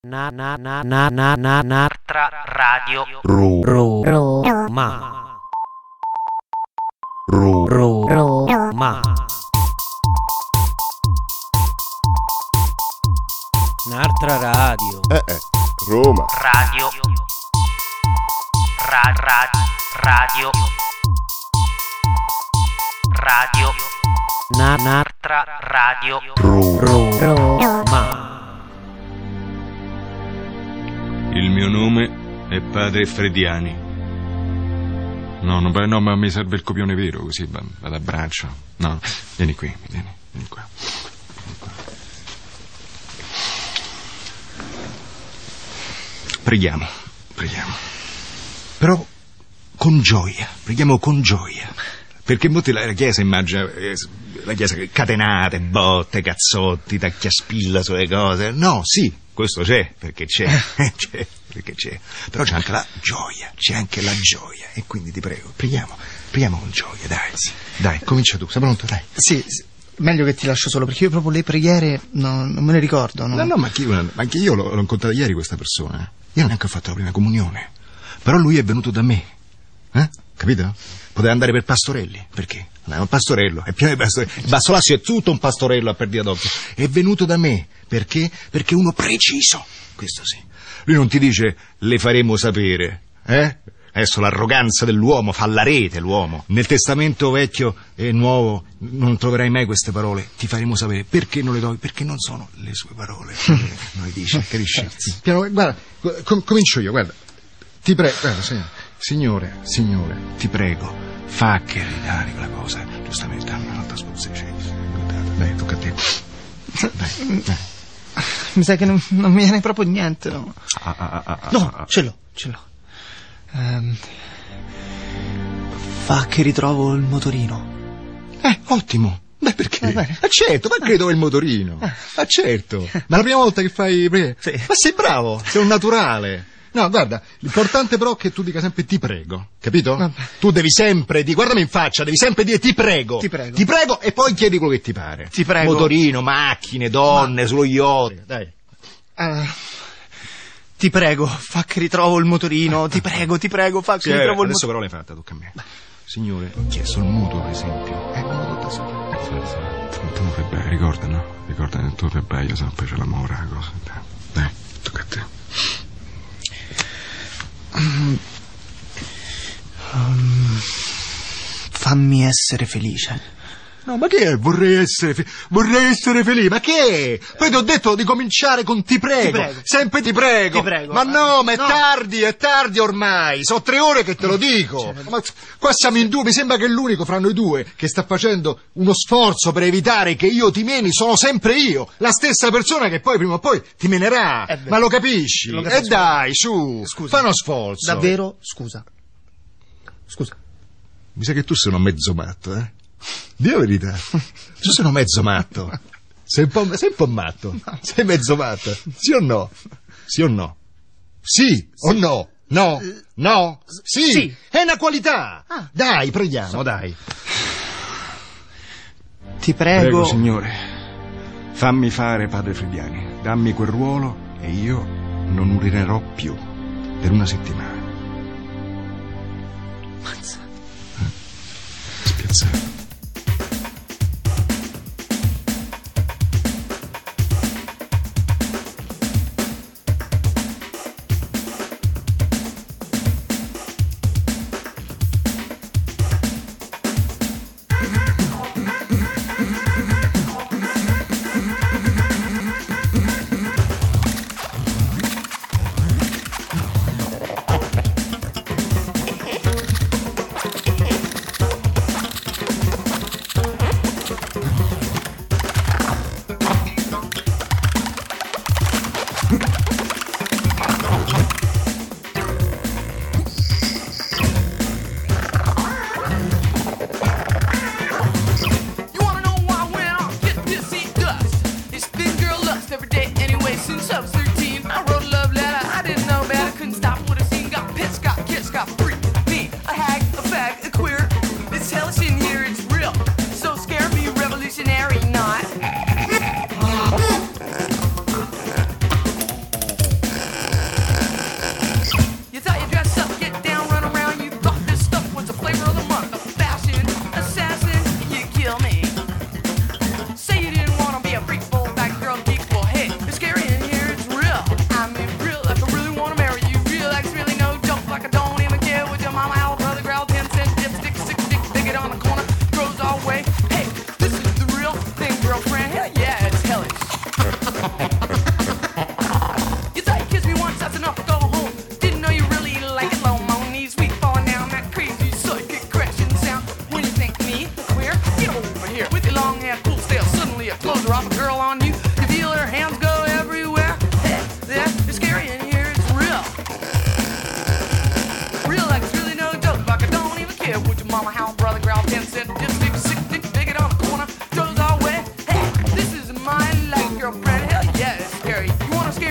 Nartra Radio Ma Nartra Radio Roma Radio Radio Nartra Radio Ma. Il mio nome è Padre Frediani. No, ma mi serve il copione vero, così vado a braccio. No, vieni qui, vieni qua. Preghiamo. Però con gioia, preghiamo con gioia. Perché molti la Chiesa immagina la Chiesa catenate, botte, cazzotti, tacchiaspilla sulle cose. No, sì, questo c'è, perché c'è. Però c'è anche la gioia, e quindi ti prego, preghiamo con gioia, dai. Sì. Dai, comincia tu, sei pronto? Dai. Sì, meglio che ti lascio solo, perché io proprio le preghiere non me ne ricordo. No, ma anche io l'ho incontrata ieri questa persona. Io neanche ho fatto la prima comunione. Però lui è venuto da me. Capito? Poteva andare per Pastorelli. Perché? Un pastorello, è pieno di pastorelli. Il Bassolassio è tutto un pastorello a perdita d'occhio. È venuto da me. Perché? Perché è uno preciso. Questo sì. Lui non ti dice le faremo sapere. Adesso l'arroganza dell'uomo fa la rete, l'uomo. Nel Testamento Vecchio e Nuovo non troverai mai queste parole. Ti faremo sapere. Perché non le trovi? Perché non sono le sue parole. Non le dice, capisci? Piano, guarda, comincio io, guarda. Ti prego, guarda, Signore, ti prego, fa che ridare quella cosa. Giustamente, un'altra spuzzice. Dai, tocca a te. Dai. Mi sa che non mi viene proprio niente, no? No, ce l'ho. Fa che ritrovo il motorino. Ottimo. Beh, perché? Certo, ma credo è il motorino. Certo. Ma la prima volta che fai... Sì. Ma sei bravo, sei un naturale. No, guarda, l'importante però è che tu dica sempre ti prego, capito? Vabbè. Tu devi sempre dire, guardami in faccia, devi sempre dire ti prego. Ti prego. Ti prego e poi chiedi quello che ti pare. Ti prego. Motorino, macchine, donne, sullo yacht. Dai. Ti prego, fa che ritrovo il motorino. Ti prego, fa che ritrovo il motorino. Adesso però l'hai fatta, tocca a me. Signore, ho chiesto il mutuo, per esempio. Mutuo da solo. Tu non fai bene, ricorda, no? Ricorda che tu fai bene, io sempre c'è l'amore, la cosa. Dai, tocca a te. Fammi essere felice. No, ma che è? Vorrei essere felice, ma che è? Poi ti ho detto di cominciare con ti prego. Sempre ti prego. Ti prego. Ma no, ma è tardi ormai. Sono 3 ore che te lo dico. Ma qua siamo in 2, mi sembra che l'unico fra noi 2 che sta facendo uno sforzo per evitare che io ti meni sono sempre io. La stessa persona che poi prima o poi ti menerà. Ma lo capisci? Dai, su. Scusa. Fai uno sforzo. Davvero? Scusa. Mi sa che tu sei un mezzo matto, eh? Dì la verità. Tu sei un mezzo matto. Sei un po' matto. Sei mezzo matto. Sì o no? Sì o no? Sì o no? No? Sì. È una qualità. Dai, preghiamo, dai. Ti prego. Prego, Signore, fammi fare Padre Frediani. Dammi quel ruolo e io non urinerò più per una settimana. Mazza. Spiazzato.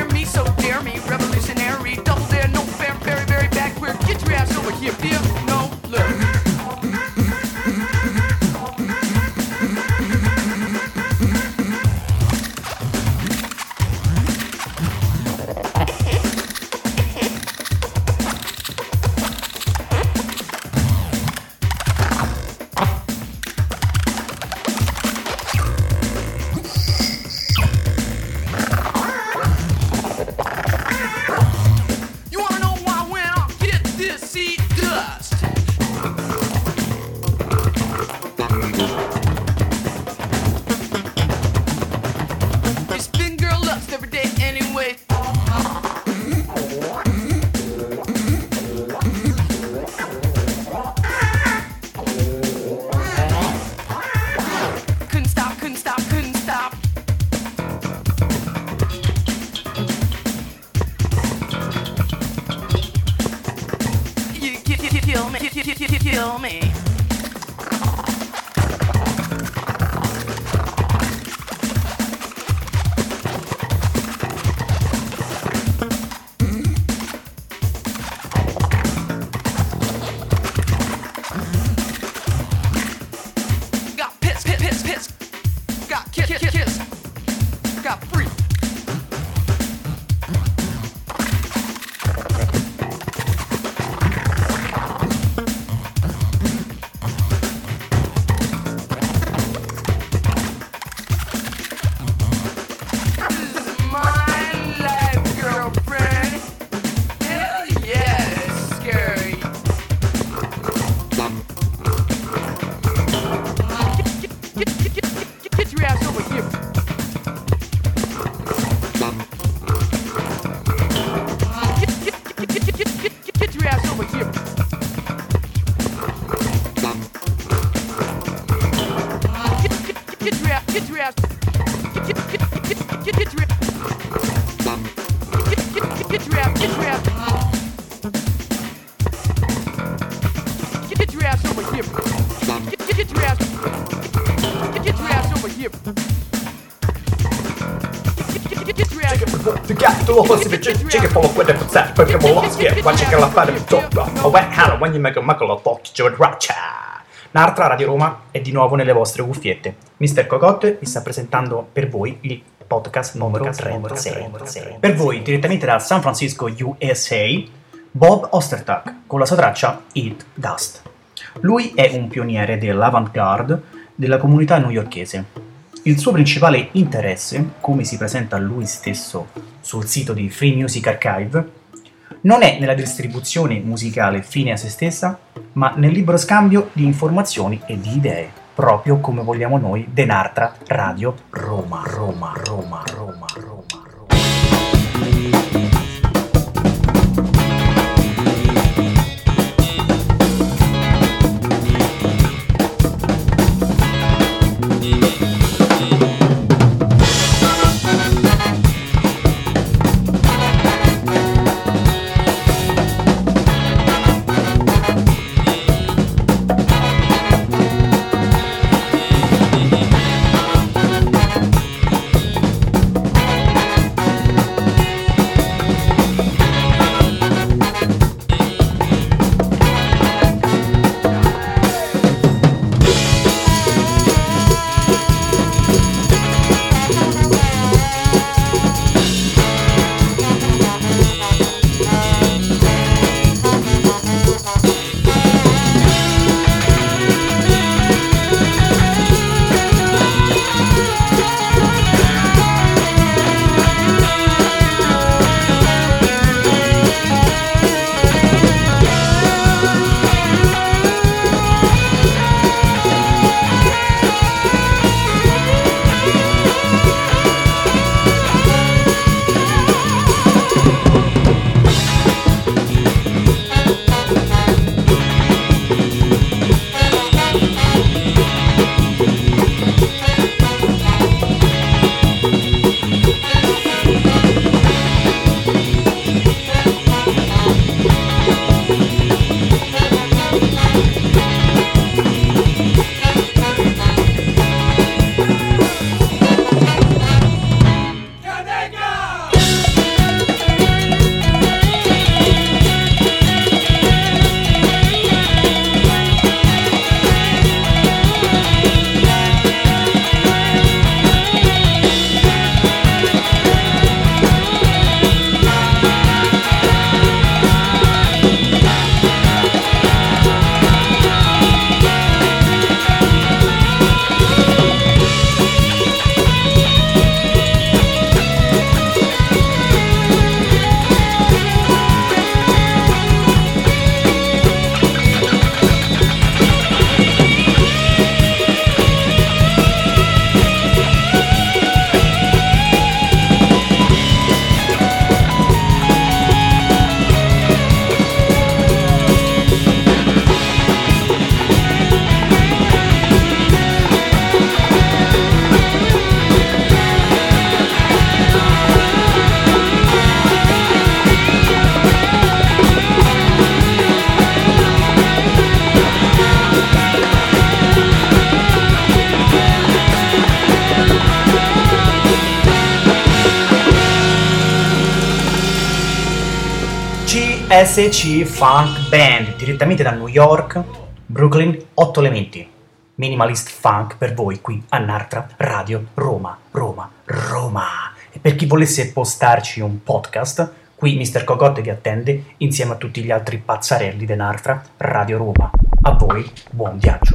hear me, so dare me. Revolutionary, double dare, no fair, very, very backward. Get your ass over here, dear. No, look. Kill me. Got piss. Got kiss. Got free. Chicken full of winter potato, perché molosche, guarda che la fare mi tocca. A wet hand when you make a muckle of talk to Racha. Nartra Radio Roma è di nuovo nelle vostre cuffiette. Mr. Cocotte vi sta presentando per voi il podcast numero 36. Per voi, direttamente da San Francisco, USA, Bob Ostertag con la sua traccia Eat Dust. Lui è un pioniere dell'avant-garde della comunità newyorkese. Il suo principale interesse, come si presenta lui stesso sul sito di Free Music Archive, non è nella distribuzione musicale fine a se stessa, ma nel libero scambio di informazioni e di idee, proprio come vogliamo noi Nartra Radio Roma. SC Funk Band, direttamente da New York, Brooklyn, 8 elementi. Minimalist funk per voi qui a Nartra Radio Roma, Roma, Roma. E per chi volesse postarci un podcast, qui Mr. Cocotte vi attende insieme a tutti gli altri pazzarelli di Nartra Radio Roma. A voi, buon viaggio.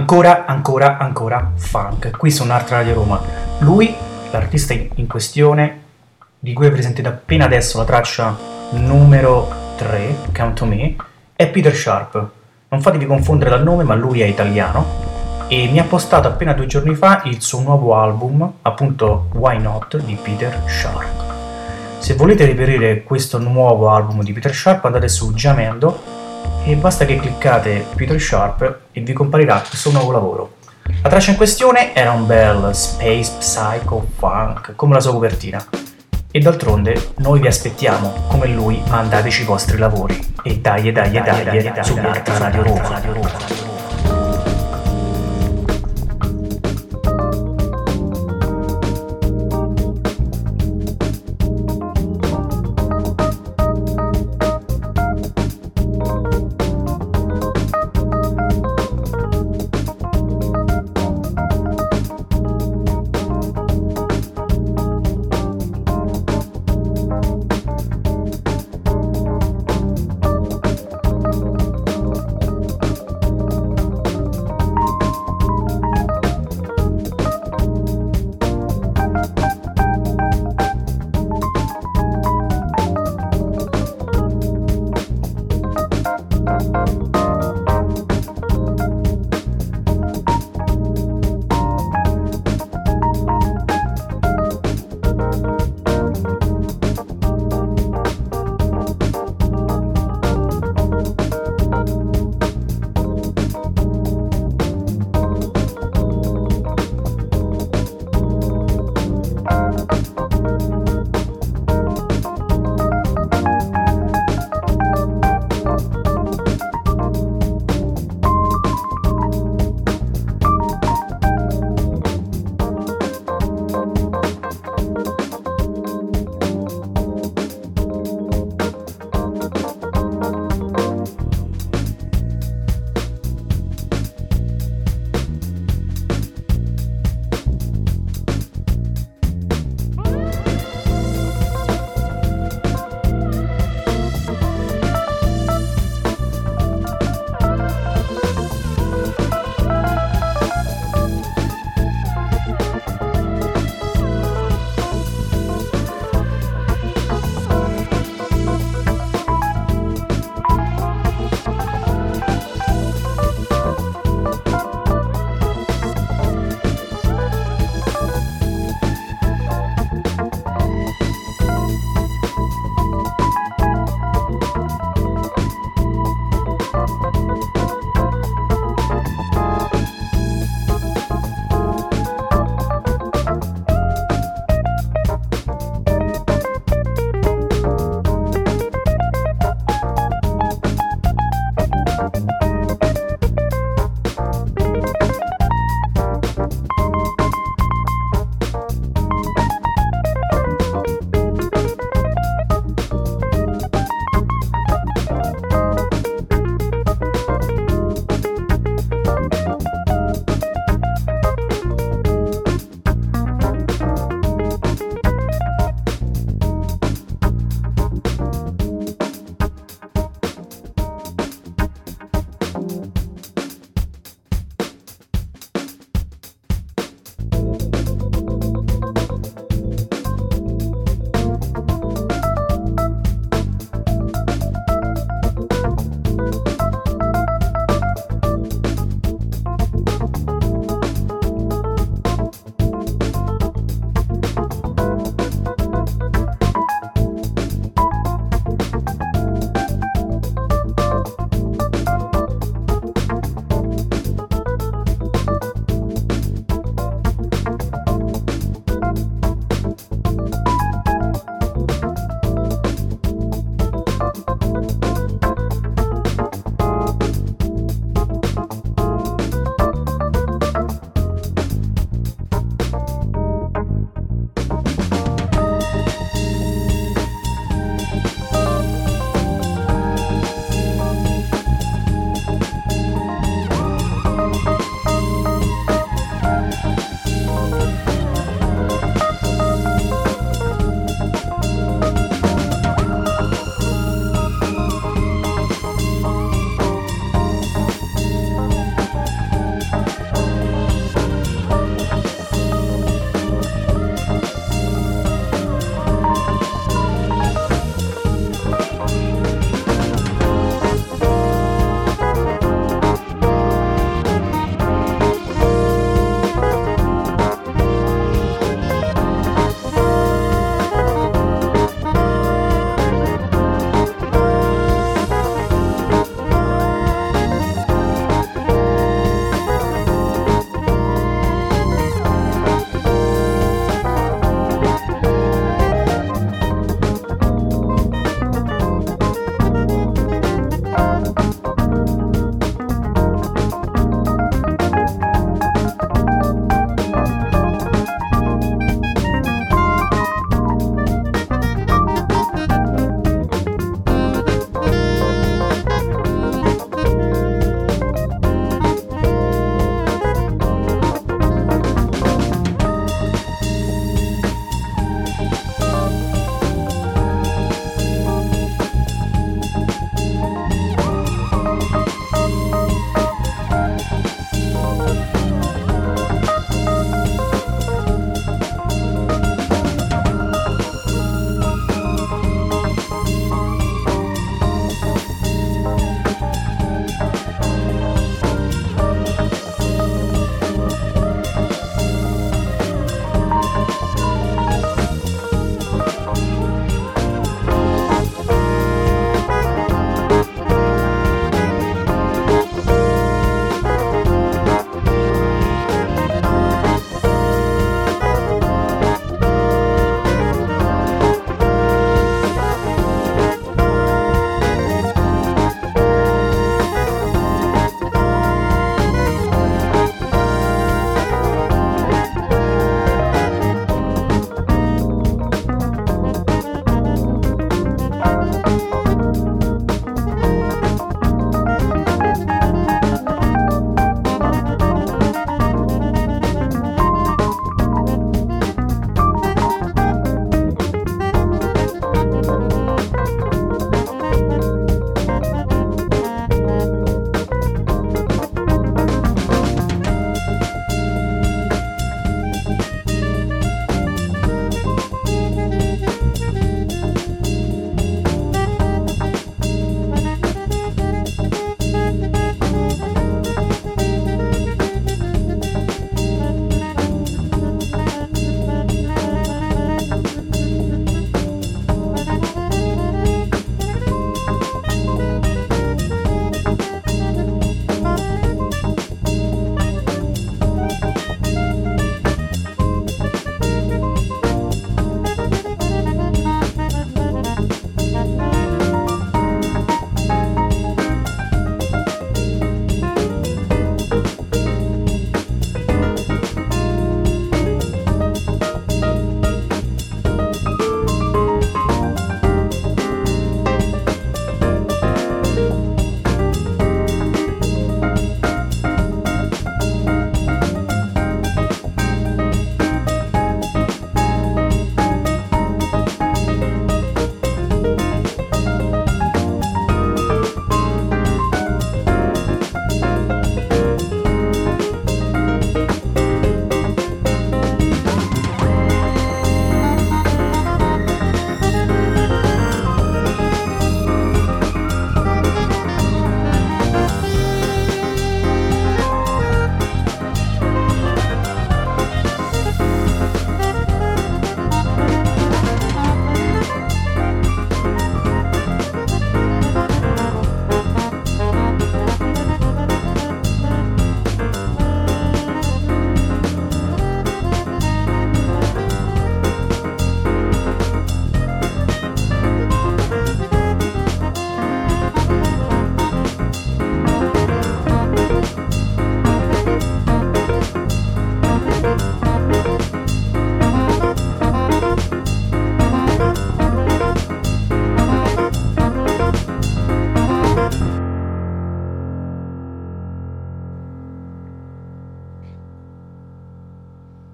Ancora funk, qui su Nartra Radio Roma. Lui, l'artista in questione, di cui avete sentito appena adesso la traccia numero 3, Count to Me, è Peter Sharp. Non fatevi confondere dal nome, ma lui è italiano e mi ha postato appena 2 giorni fa il suo nuovo album, appunto Why Not, di Peter Sharp. Se volete reperire questo nuovo album di Peter Sharp, andate su Jamendo e basta che cliccate Peter Sharp e vi comparirà il suo nuovo lavoro. La traccia in questione era un bel space psycho funk, come la sua copertina. E d'altronde noi vi aspettiamo, come lui, mandateci i vostri lavori. E dai, su Nartra Radio Roma.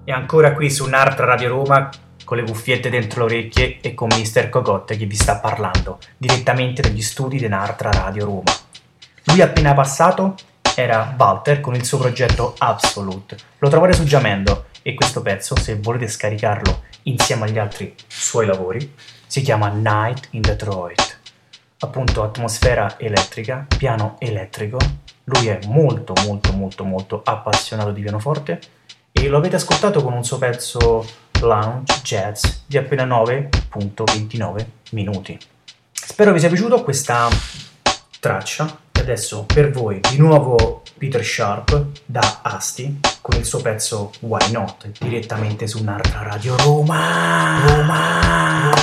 E ancora qui su Nartra Radio Roma, con le cuffiette dentro le orecchie e con Mister Cocotte che vi sta parlando, direttamente dagli studi di Nartra Radio Roma. Lui appena passato era Walter con il suo progetto Absolute. Lo trovate su Jamendo e questo pezzo, se volete scaricarlo insieme agli altri suoi lavori, si chiama Night in Detroit. Appunto atmosfera elettrica, piano elettrico. Lui è molto appassionato di pianoforte e lo avete ascoltato con un suo pezzo lounge jazz di appena 9.29 minuti. Spero vi sia piaciuto questa traccia e adesso per voi di nuovo Peter Sharp da Asti con il suo pezzo Why Not direttamente su Nartra Radio Roma.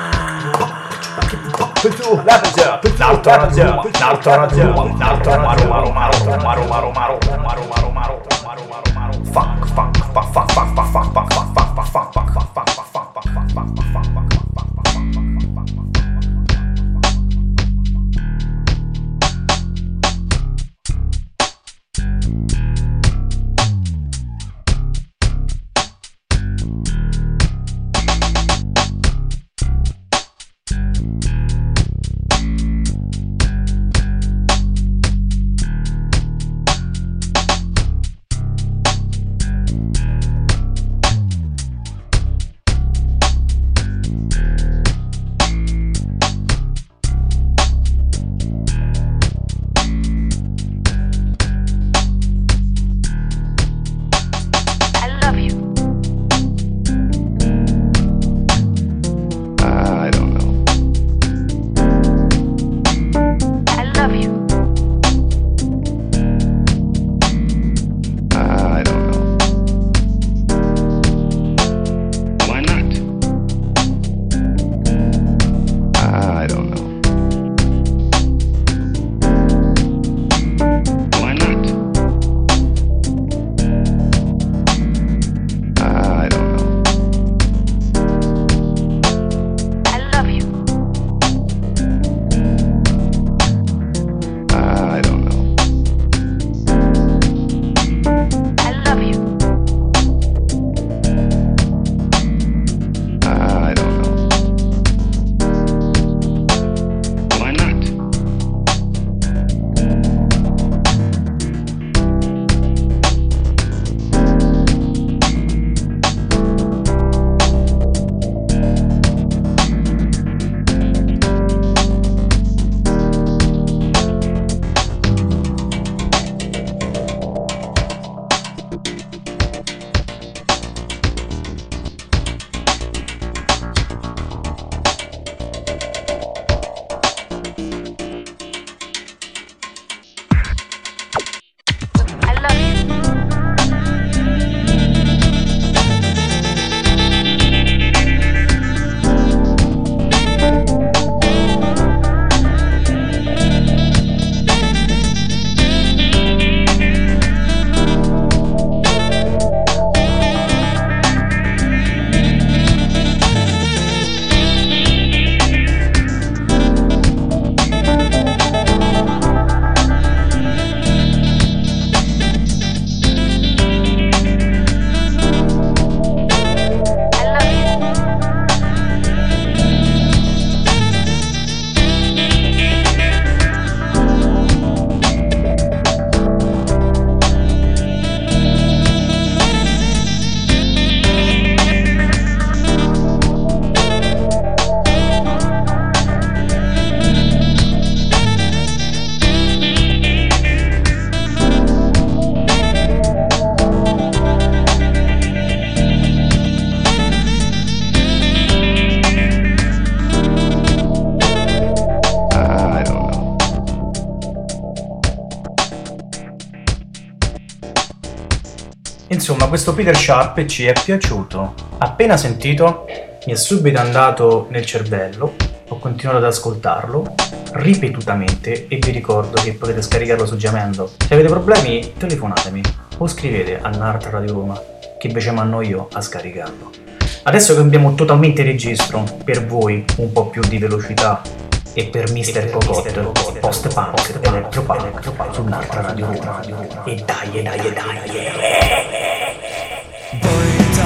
Insomma, questo Peter Sharp ci è piaciuto. Appena sentito, mi è subito andato nel cervello, ho continuato ad ascoltarlo ripetutamente e vi ricordo che potete scaricarlo su Jamendo. Se avete problemi, telefonatemi o scrivete a Nartra Radio Roma, che invece mando io a scaricarlo. Adesso cambiamo totalmente registro, per voi un po' più di velocità e per Mister Cocotte, post-punk, elettropunk su Nartra Radio Roma. E dai.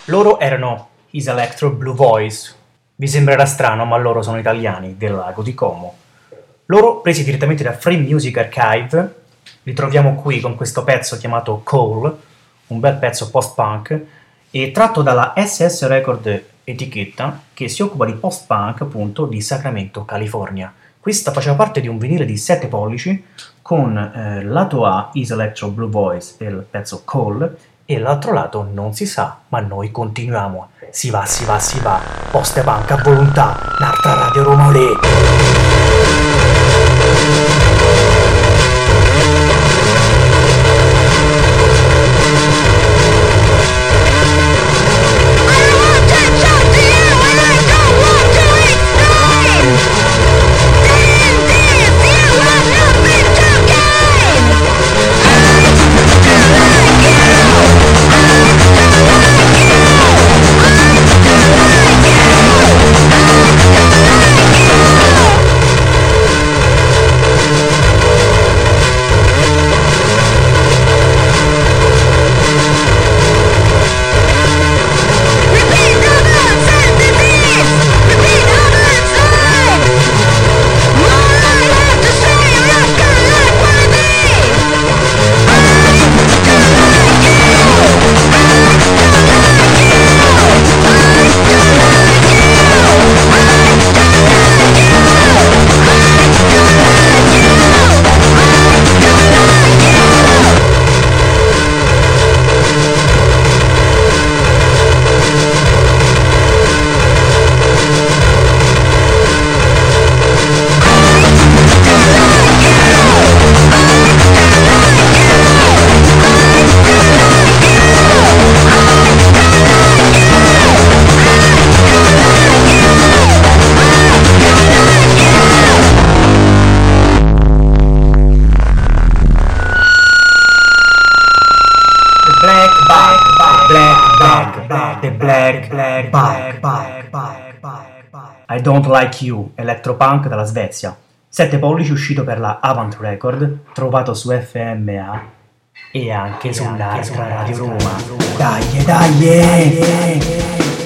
Loro erano His Electro Blue Voice. Vi sembrerà strano, ma loro sono italiani del lago di Como. Loro, presi direttamente da Free Music Archive, li troviamo qui con questo pezzo chiamato Cole, un bel pezzo post-punk, e tratto dalla SS Record etichetta che si occupa di post-punk appunto di Sacramento, California. Questa faceva parte di un vinile di 7 pollici con lato A His Electro Blue Voice e il pezzo Cole, e l'altro lato non si sa, ma noi continuiamo. Si va, post-punk a volontà, Nartra Radio Roma Olè. I Don't Like You, electropunk dalla Svezia. 7 pollici, uscito per la Avant Record, trovato su FMA e anche su Nartra Radio Roma. Dai!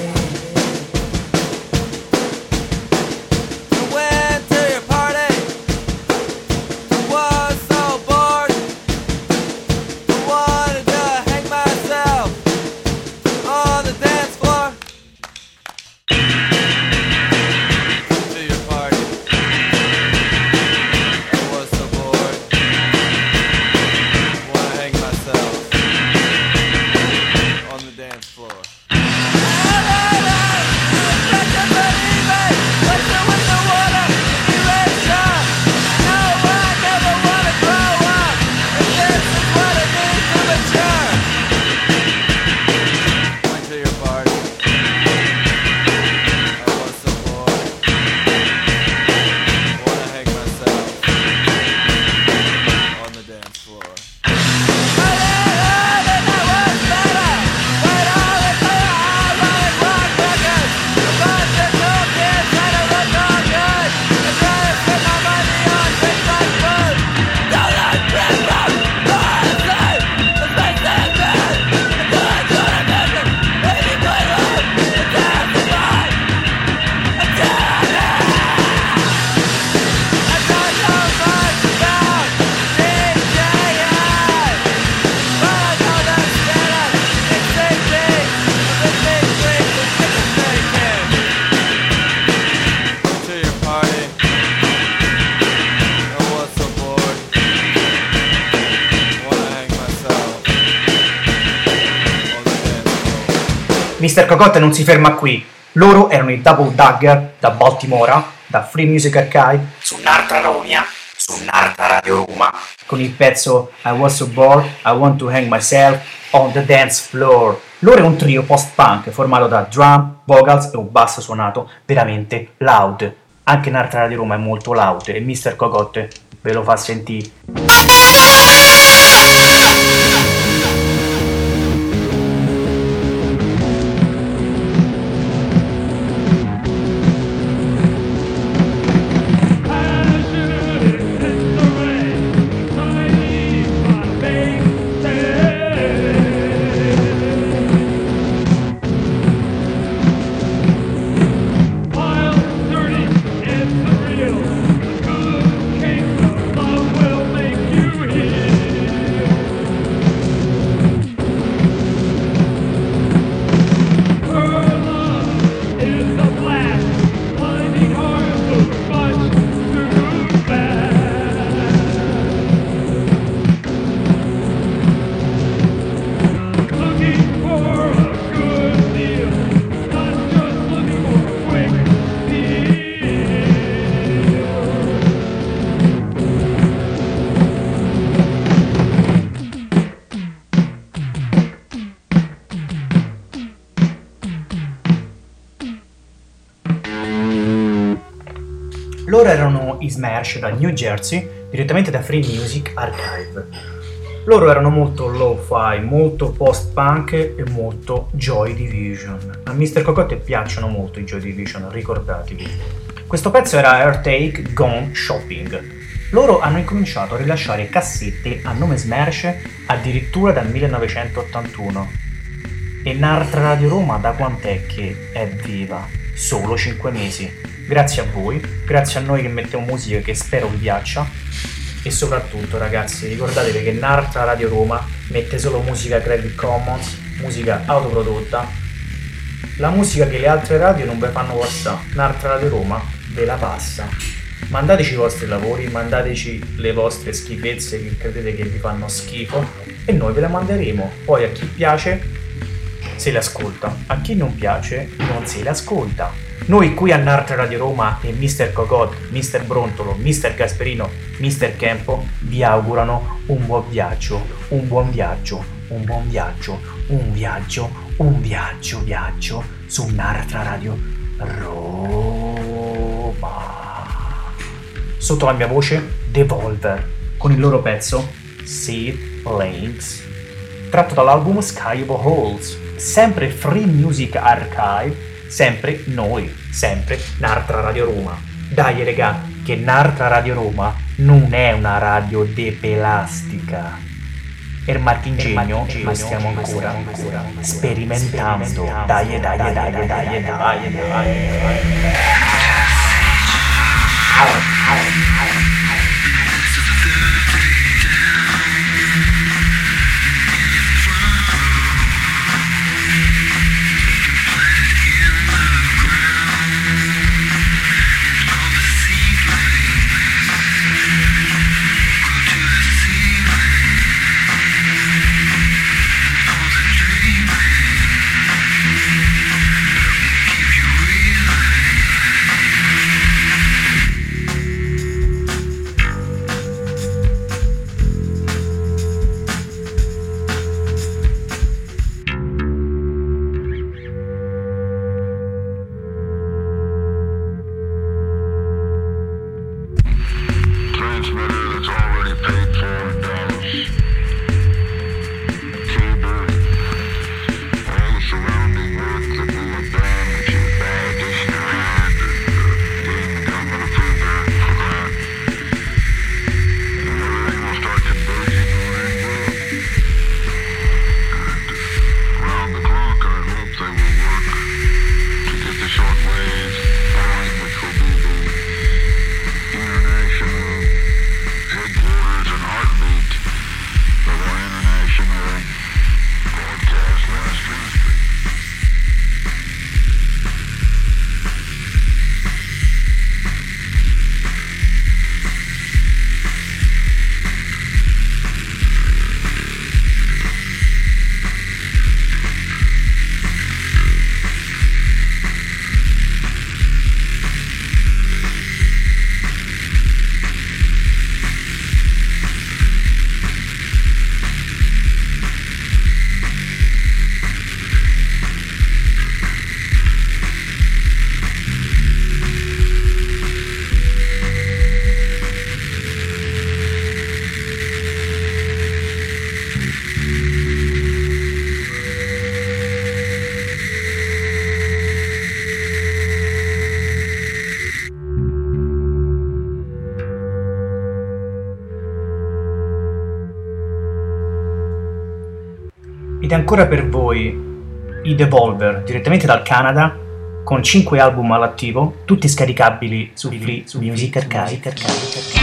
Mr. Cocotte non si ferma qui. Loro erano i Double Dagger da Baltimora, da Free Music Archive, su Nartra Romia, su Nartra Radio Roma, con il pezzo I Was So Bored, I Want To Hang Myself on the Dance Floor. Loro è un trio post-punk formato da drum, vocals e un basso suonato veramente loud. Anche Nartra Radio Roma è molto loud e Mr. Cocotte ve lo fa sentire. Loro erano i Smash da New Jersey, direttamente da Free Music Archive. Loro erano molto lo-fi, molto post-punk e molto Joy Division. A Mr. Cocotte piacciono molto i Joy Division, ricordatevi. Questo pezzo era Heartache Gone Shopping. Loro hanno incominciato a rilasciare cassette a nome Smash addirittura dal 1981. E Nartra Radio Roma da quant'è che è viva? Solo 5 mesi. Grazie a voi, grazie a noi che mettiamo musica che spero vi piaccia. E soprattutto, ragazzi, ricordatevi che Nartra Radio Roma mette solo musica Creative Commons, musica autoprodotta, la musica che le altre radio non ve fanno passare. Nartra Radio Roma ve la passa. Mandateci i vostri lavori, mandateci le vostre schifezze che credete che vi fanno schifo e noi ve le manderemo. Poi a chi piace se le ascolta, a chi non piace non se le ascolta. Noi qui a Nartra Radio Roma e Mr. Cocotte, Mr. Brontolo, Mr. Gasperino, Mr. Kempo vi augurano un buon viaggio, un buon viaggio, un buon viaggio, un viaggio su Nartra Radio Roma. Sotto la mia voce Devolver con il loro pezzo Seed Links, tratto dall'album Sky of Holes, sempre Free Music Archive. Sempre noi, sempre Nartra Radio Roma. Dai regà, che Nartra Radio Roma non è una radio depelastica. E Marchingegno lo stiamo ancora sperimentando. Dai. Ed ancora per voi i Devolver, direttamente dal Canada, con 5 album all'attivo, tutti scaricabili su Free Music Archive.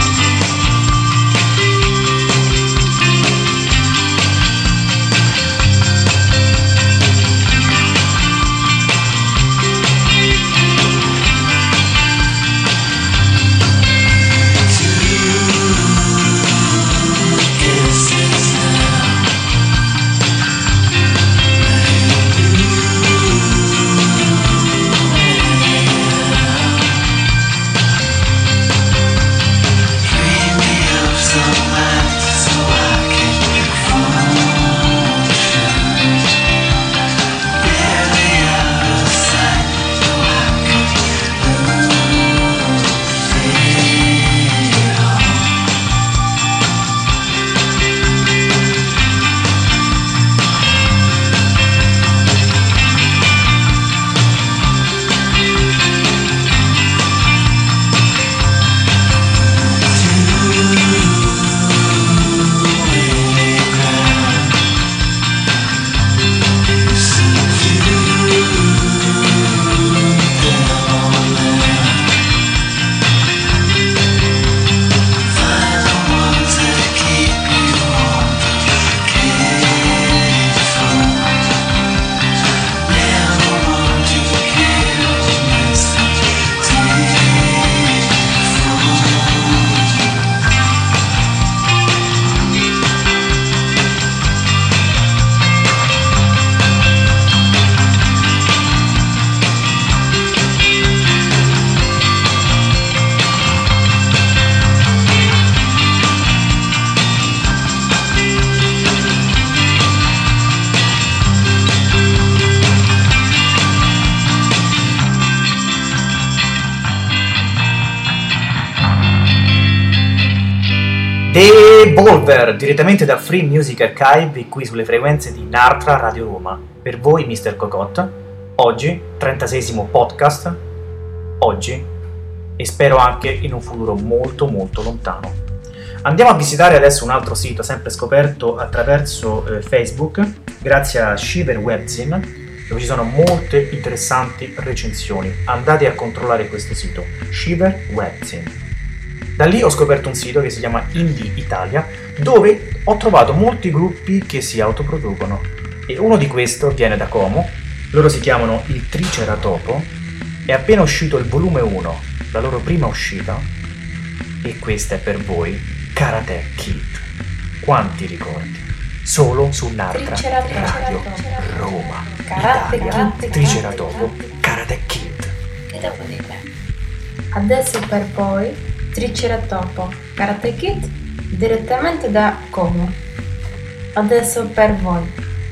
Revolver, direttamente dal Free Music Archive, qui sulle frequenze di Nartra Radio Roma. Per voi, Mr. Cocotte, oggi, 36esimo podcast, oggi, e spero anche in un futuro molto molto lontano. Andiamo a visitare adesso un altro sito, sempre scoperto attraverso Facebook, grazie a Shiver Webzine, dove ci sono molte interessanti recensioni. Andate a controllare questo sito, Shiver Webzine. Da lì ho scoperto un sito che si chiama Indie Italia, dove ho trovato molti gruppi che si autoproducono. E uno di questi viene da Como, loro si chiamano il Triceratopo, è appena uscito il volume 1, la loro prima uscita, e questa è per voi, Karate Kid. Quanti ricordi? Solo su Nartra Radio Roma. Italia. Triceratopo, Karate Kid. Che devo dire? Adesso per voi Triceratopo, Karate Kid, direttamente da Como. Adesso per voi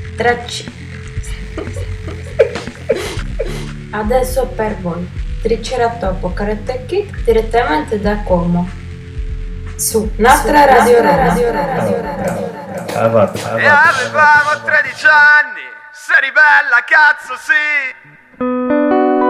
Adesso per voi Triceratopo, Karate Kid, direttamente da Como. Su Nartra Radio. E avevamo 13 anni, sei bella cazzo sì.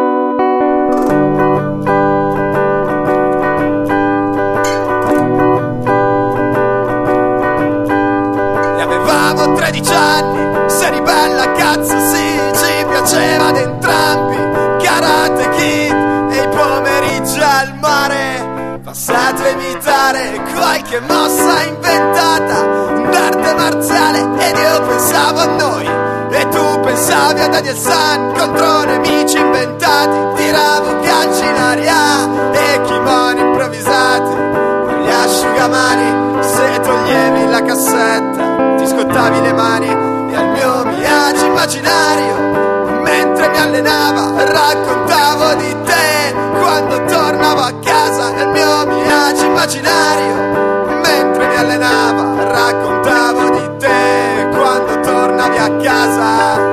Avevamo 13 anni, sei bella cazzo sì, ci piaceva ad entrambi Karate Kid e i pomeriggi al mare, passato a imitare qualche mossa inventata, un'arte marziale ed io pensavo a noi e tu pensavi a Daniel San contro nemici inventati, tiravo calci in aria e kimoni improvvisati con gli asciugamani, se toglievi la cassetta ti scottavi le mani e al mio Miyagi immaginario mentre mi allenava raccontavo di te quando tornavo a casa. E al mio Miyagi immaginario mentre mi allenava raccontavo di te quando tornavi a casa.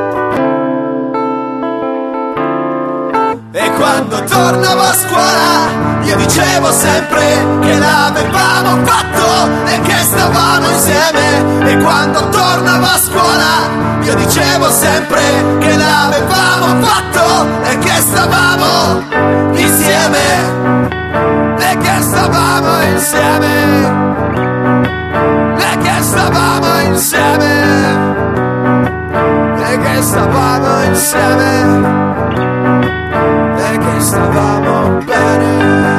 E quando tornavo a scuola io dicevo sempre che l'avevamo fatto e che stavamo insieme. E quando tornavo a scuola io dicevo sempre che l'avevamo fatto e che stavamo insieme. E che stavamo insieme. E che stavamo insieme. E che stavamo insieme. E che stavamo bene.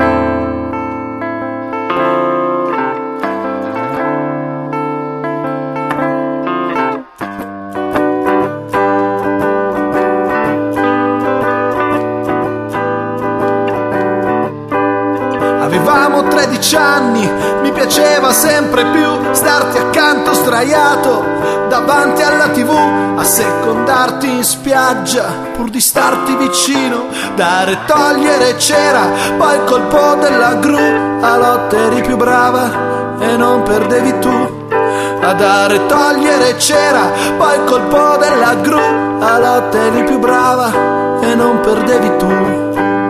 Avevamo 13 anni, mi piaceva sempre più starti accanto sdraiato davanti alla TV, a secondarti in spiaggia pur di starti vicino, dare e togliere c'era, poi il colpo della gru, a lotta eri più brava e non perdevi tu. A dare e togliere c'era, poi il colpo della gru, a lotta eri più brava e non perdevi tu.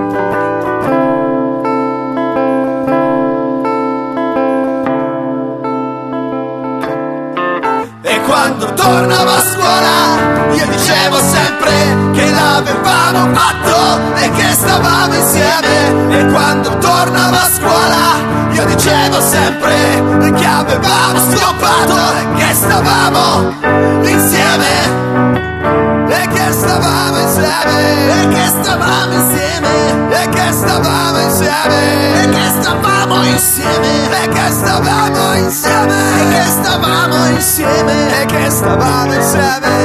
Quando tornavo a scuola io dicevo sempre che l'avevamo fatto e che stavamo insieme. E quando tornavo a scuola io dicevo sempre che avevamo scopato e che stavamo insieme. E che stavamo insieme. E che stavamo insieme. E che stavamo insieme. E che stavamo insieme. E che stavamo insieme. E che stavamo insieme. E che stavamo insieme.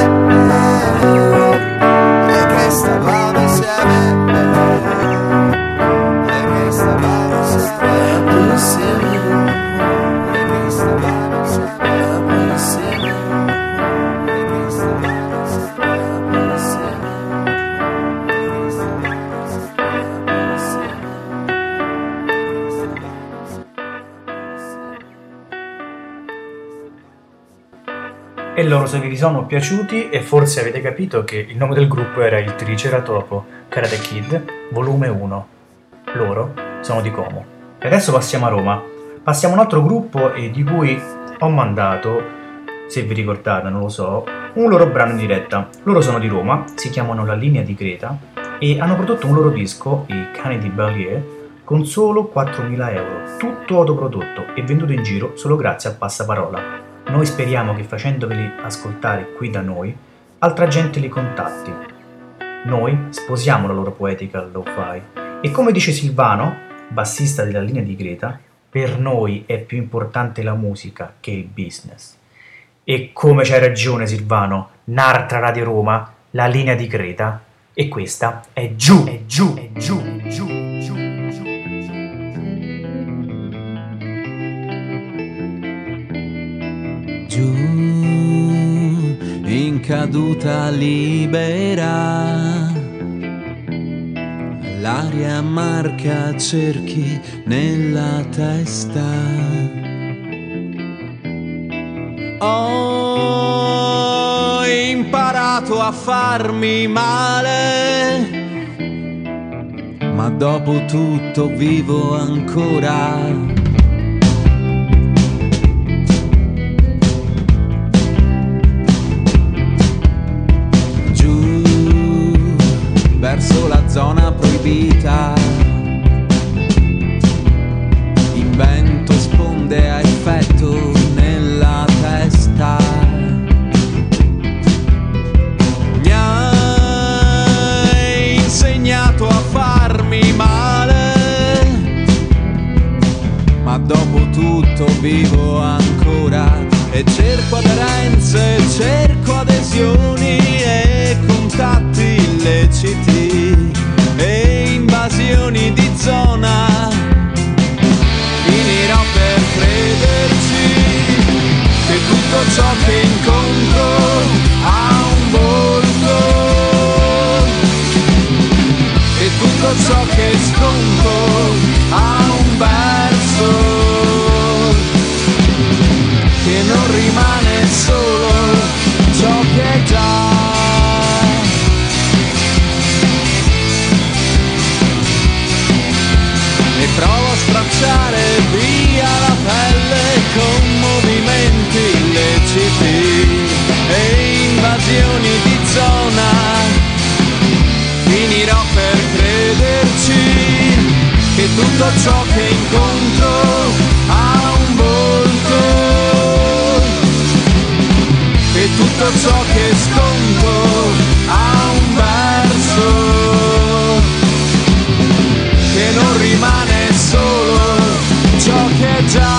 E che stavamo insieme. E che stavamo insieme. E che stavamo insieme. E che stavamo insieme. E loro se vi sono piaciuti e forse avete capito che il nome del gruppo era il Triceratopo Karate Kid volume 1. Loro sono di Como. E adesso passiamo a Roma. Passiamo a un altro gruppo di cui ho mandato, se vi ricordate, non lo so, un loro brano in diretta. Loro sono di Roma, si chiamano La Linea di Creta e hanno prodotto un loro disco, I Cani di Ballier, con solo 4.000 euro, tutto autoprodotto e venduto in giro solo grazie al passaparola. Noi speriamo che facendoveli ascoltare qui da noi, altra gente li contatti. Noi sposiamo la loro poetica lo-fi e come dice Silvano, bassista della Linea di Creta, per noi è più importante la musica che il business. E come c'hai ragione Silvano, Nartra Radio Roma, La Linea di Creta, e questa è giù, è giù, è giù, è giù, è giù. Giù in caduta libera, l'aria marca cerchi nella testa. Ho imparato a farmi male, ma dopo tutto vivo ancora. Verso la zona proibita, il vento sponde a effetto nella testa. Mi hai insegnato a farmi male, ma dopo tutto vivo ancora e cerco aderenze, cerco adesioni e contatti illeciti e invasioni di zona. Finirò per crederci che tutto ciò che incontro ha un volto e tutto ciò che sconto ha un verso, che non rimane solo ciò che è già. E provo a stracciare via la pelle con movimenti illeciti e invasioni di zona. Finirò per crederci che tutto ciò che incontro ha un volto e tutto ciò che sconto ha un verso, che non rimane solo ciò che è già.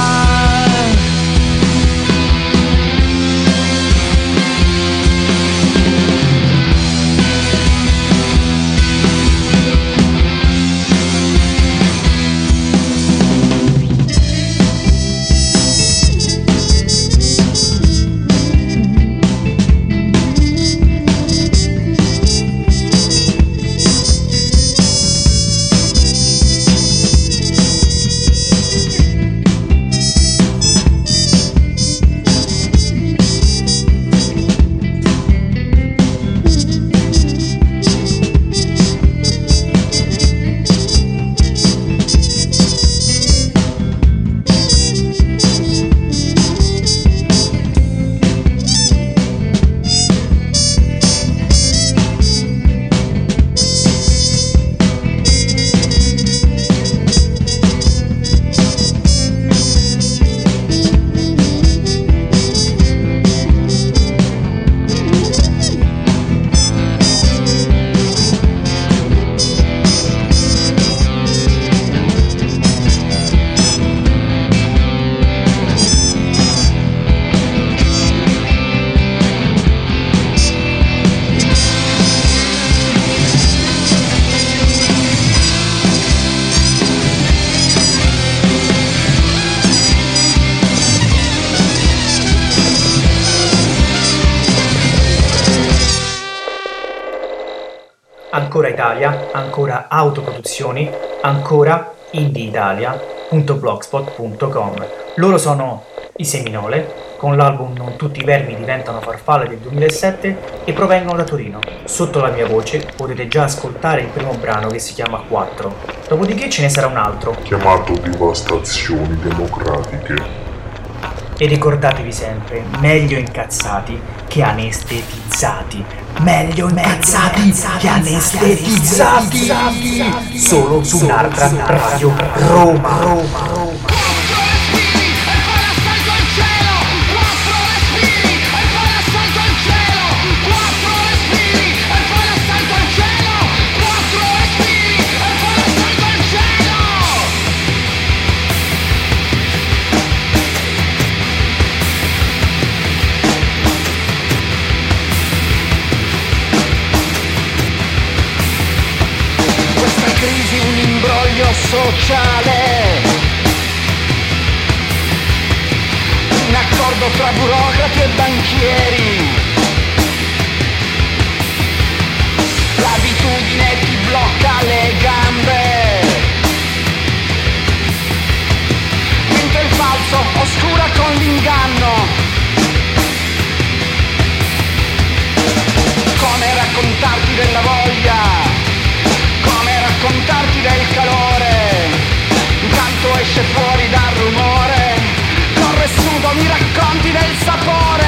Ancora Italia, ancora autoproduzioni, ancora indieitalia.blogspot.com. Loro sono i Seminole con l'album Non tutti i vermi diventano farfalle del 2007 e provengono da Torino. Sotto la mia voce potete già ascoltare il primo brano che si chiama 4, dopodiché ce ne sarà un altro chiamato Devastazioni Democratiche. e ricordatevi sempre, meglio incazzati che anestetizzati. Meglio incazzati che anestetizzati. Solo su Nartra Radio Roma. Sociale, un accordo tra burocrati e banchieri, l'abitudine ti blocca le gambe, mentre il falso oscura con l'inganno. Come raccontarti della voglia, come raccontarti del calore, intanto esce fuori dal rumore, corre sudo, mi racconti del sapore.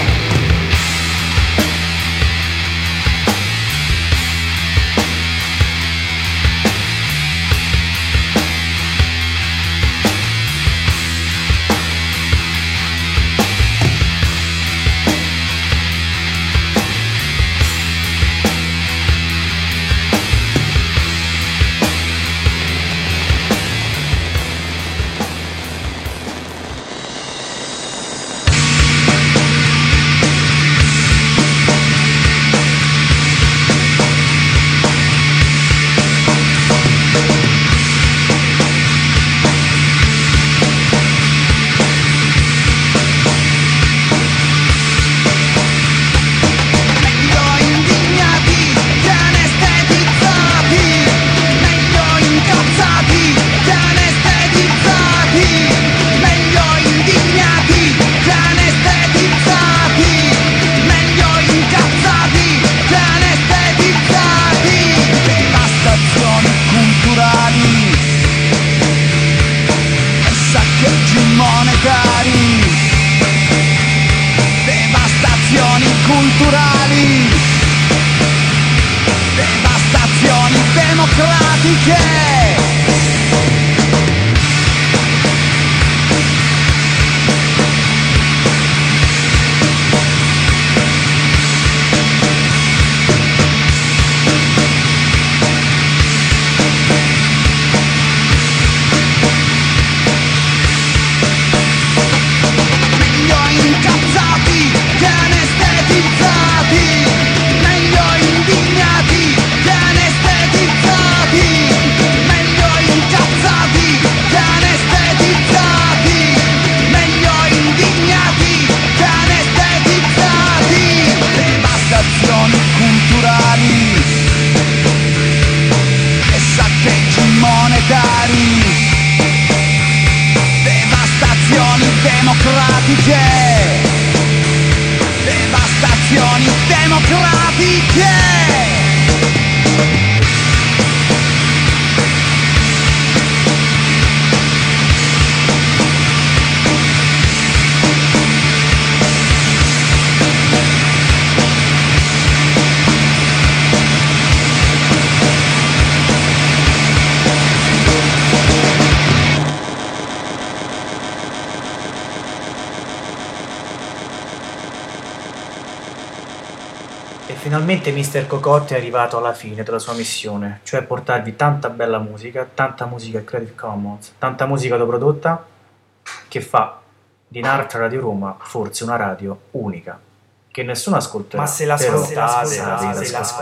Finalmente Mr. Cocotte è arrivato alla fine della sua missione, cioè portarvi tanta bella musica, tanta musica Creative Commons, tanta musica autoprodotta che fa di Nartra Radio Roma forse una radio unica che nessuno ascolterà. Ma se l'ascoltate,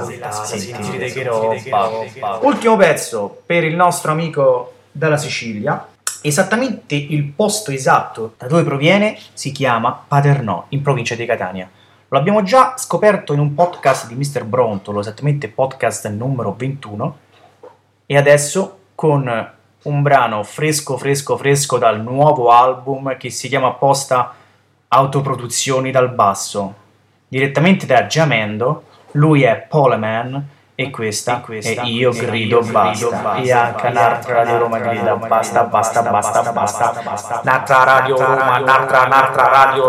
sentite che roba. Ultimo pezzo per il nostro amico dalla Sicilia. Esattamente il posto esatto da dove proviene si chiama Paternò, in provincia di Catania. Lo abbiamo già scoperto in un podcast di Mr. Brontolo, esattamente podcast numero 21, e adesso con un brano fresco dal nuovo album che si chiama apposta autoproduzioni dal basso. Direttamente da Jamendo, lui è Poleman e questa è Io grido basta. E anche Nartra Radio Roma grida basta, basta, basta, basta. Nartra Radio Roma, Nartra Radio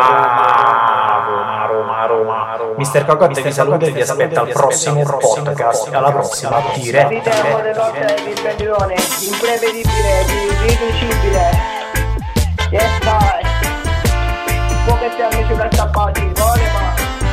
Roma. Mister Cocotte vi saluta e vi aspetta al prossimo podcast. Alla prossima, Vediamo le lotte dell'imprenditore, imprevedibile, irriducibile. Yes, dai. Poche fiamme sulla stappati, vuole ma.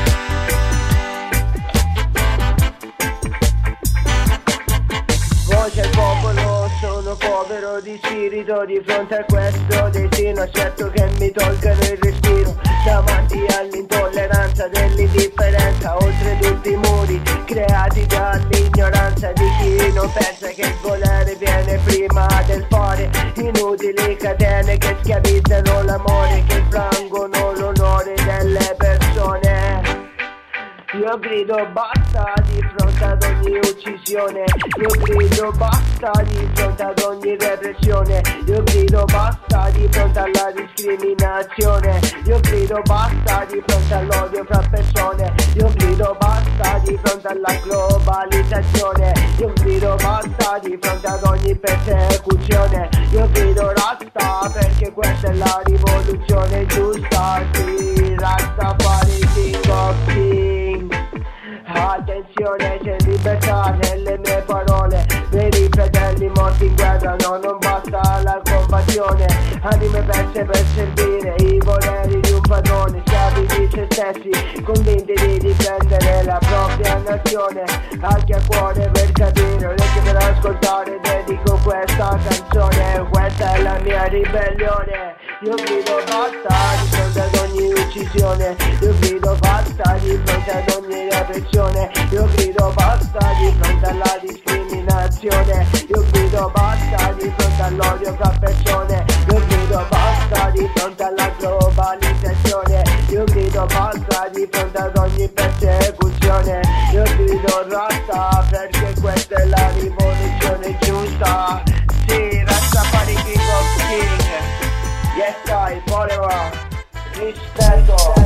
Voce al popolo, sono povero di spirito. Di fronte a questo destino accetto che mi tolgano il respiro. Davanti all'intolleranza dell'indifferenza, oltre tutti i muri creati dall'ignoranza di chi non pensa che il volere viene prima del fare. Inutili catene che schiavizzano l'amore, che infrangono l'onore delle persone. Io grido basta di fronte ad ogni uccisione. Io grido basta di fronte ad ogni repressione. Io grido basta di fronte alla discriminazione. Io grido basta di fronte all'odio fra persone. Io grido basta di fronte alla globalizzazione. Io grido basta di fronte ad ogni persecuzione. Io grido rasta perché questa è la rivoluzione giusta. Sì, rasta fare king of king. Attenzione, c'è libertà nelle mie parole. Veri fratelli morti in guerra, no, non basta la compassione. Anime perse per servire i voleri di un padrone. Schiavi di se stessi, convinti di difendere la propria nazione. Anche a cuore per capire, orecchie per ascoltare. Dedico questa canzone, questa è la mia ribellione. Io grido basta di fronte ad ogni uccisione. Io grido basta di fronte ad ogni repressione. Io grido basta di fronte alla discriminazione. Io grido basta di fronte all'odio fra persone. Io grido basta di fronte alla globalizzazione. Io grido basta di fronte ad ogni persecuzione. Io grido rasta perché questa è la rivoluzione giusta. Sì, rasta fare king of king. Yes, dai, forever. Rispetto.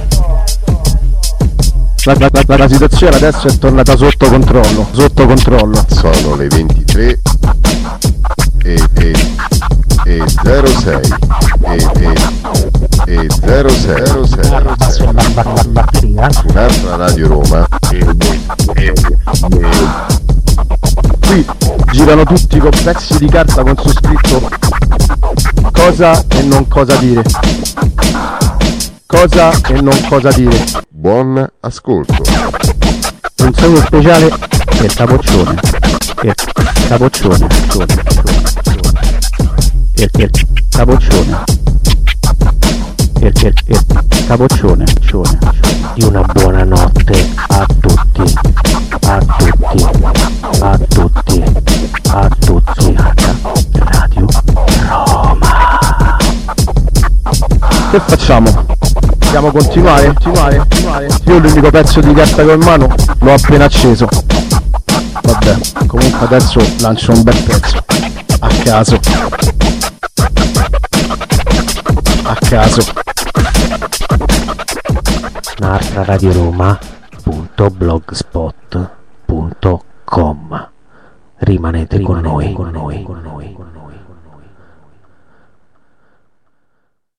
La situazione adesso è tornata sotto controllo. Sono le 23 e 06 e 06 un'altra Radio Roma. Qui girano tutti con pezzi di carta con su scritto cosa e non cosa dire. Cosa e non cosa dire. Buon ascolto. Un saluto speciale per Capoccione. Per Capoccione. Per Capoccione. Per Capoccione. Di una buona notte a tutti. Radio Roma. Che facciamo? Possiamo continuare? Io l'unico pezzo di carta che ho in mano l'ho appena acceso. Vabbè, comunque adesso lancio un bel pezzo. A caso. nartraradioroma.blogspot.com. Rimanete con noi.